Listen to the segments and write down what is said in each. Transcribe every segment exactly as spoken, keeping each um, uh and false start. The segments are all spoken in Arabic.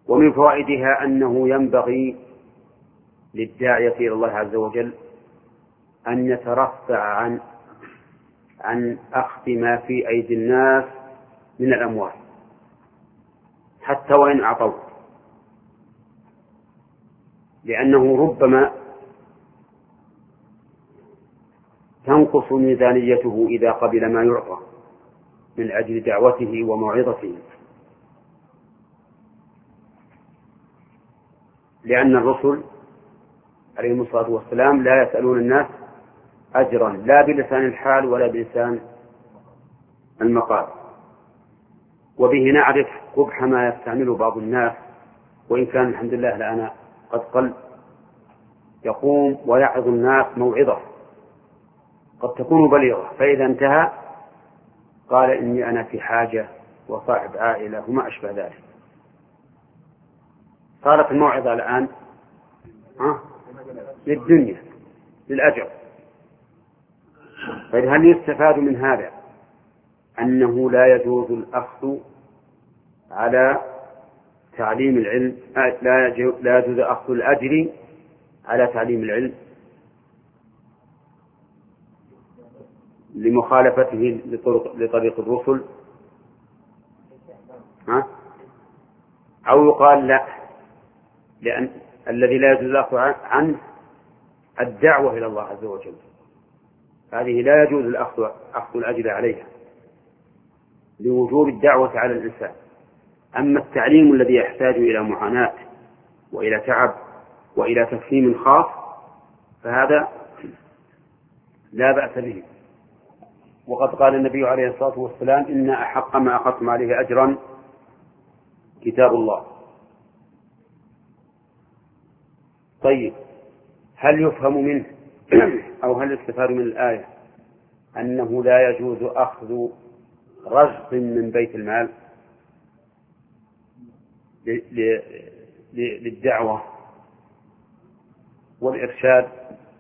ومن فوائدها أنه ينبغي للداعية إلى الله عز وجل أن يترفع عن عن أخذ ما في أيدي الناس من الأموال حتى وإن أعطوا، لأنه ربما تنقص ميزانيته إذا قبل ما يعطى من أجل دعوته وموعظته، لأن الرسل عليهم الصلاة والسلام لا يسألون الناس أجرا لا بلسان الحال ولا بلسان المقال. وبه نعرف قبح ما يستعمله بعض الناس، وإن كان الحمد لله الآن قد قل، يقوم ويعظ الناس موعظة قد تكون بليغة، فإذا انتهى قال إني أنا في حاجة وصاحب عائلة وما أشبه ذلك. صارت الموعظة الآن ها للدنيا للأجر. فهل يستفاد من هذا أنه لا يجوز الأخذ على تعليم العلم، لا يجوز أخذ الأجر على تعليم العلم لمخالفته لطريق الرسل، ها؟ أو يقال لا، لأن الذي لا يجوز الأخذ عنه الدعوة إلى الله عز وجل، هذه لا يجوز الأخذ أخذ الأجر عليها لوجوب الدعوة على الإنسان. أما التعليم الذي يحتاج إلى معاناة وإلى تعب وإلى تفهيم خاص فهذا لا بأس به. وقد قال النبي عليه الصلاة والسلام إن أحق ما أخذتم عليه أجرا كتاب الله. طيب، هل يفهم منه أو هل يستفاد من الآية أنه لا يجوز أخذ رزق من بيت المال للدعوة والإرشاد؟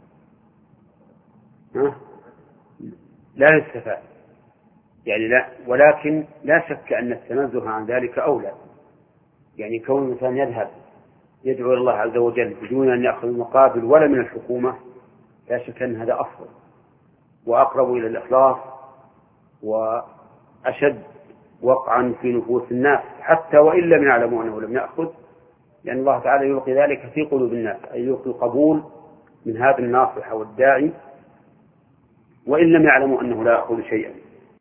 لا يستفاد يعني لا، ولكن لا شك أن التنزه عن ذلك أولى. يعني كون الإنسان يذهب يدعو الله عز وجل بدون أن يأخذ المقابل ولا من الحكومة لا شك أن هذا أفضل وأقرب إلى الإخلاص وأشد وقعا في نفوس الناس، حتى وإن لم يعلموا أنه لم يأخذ، لأن الله تعالى يلقي ذلك في قلوب الناس، أي يلقي القبول من هذا الناصح والداعي وإن لم يعلموا أنه لا يأخذ شيئا.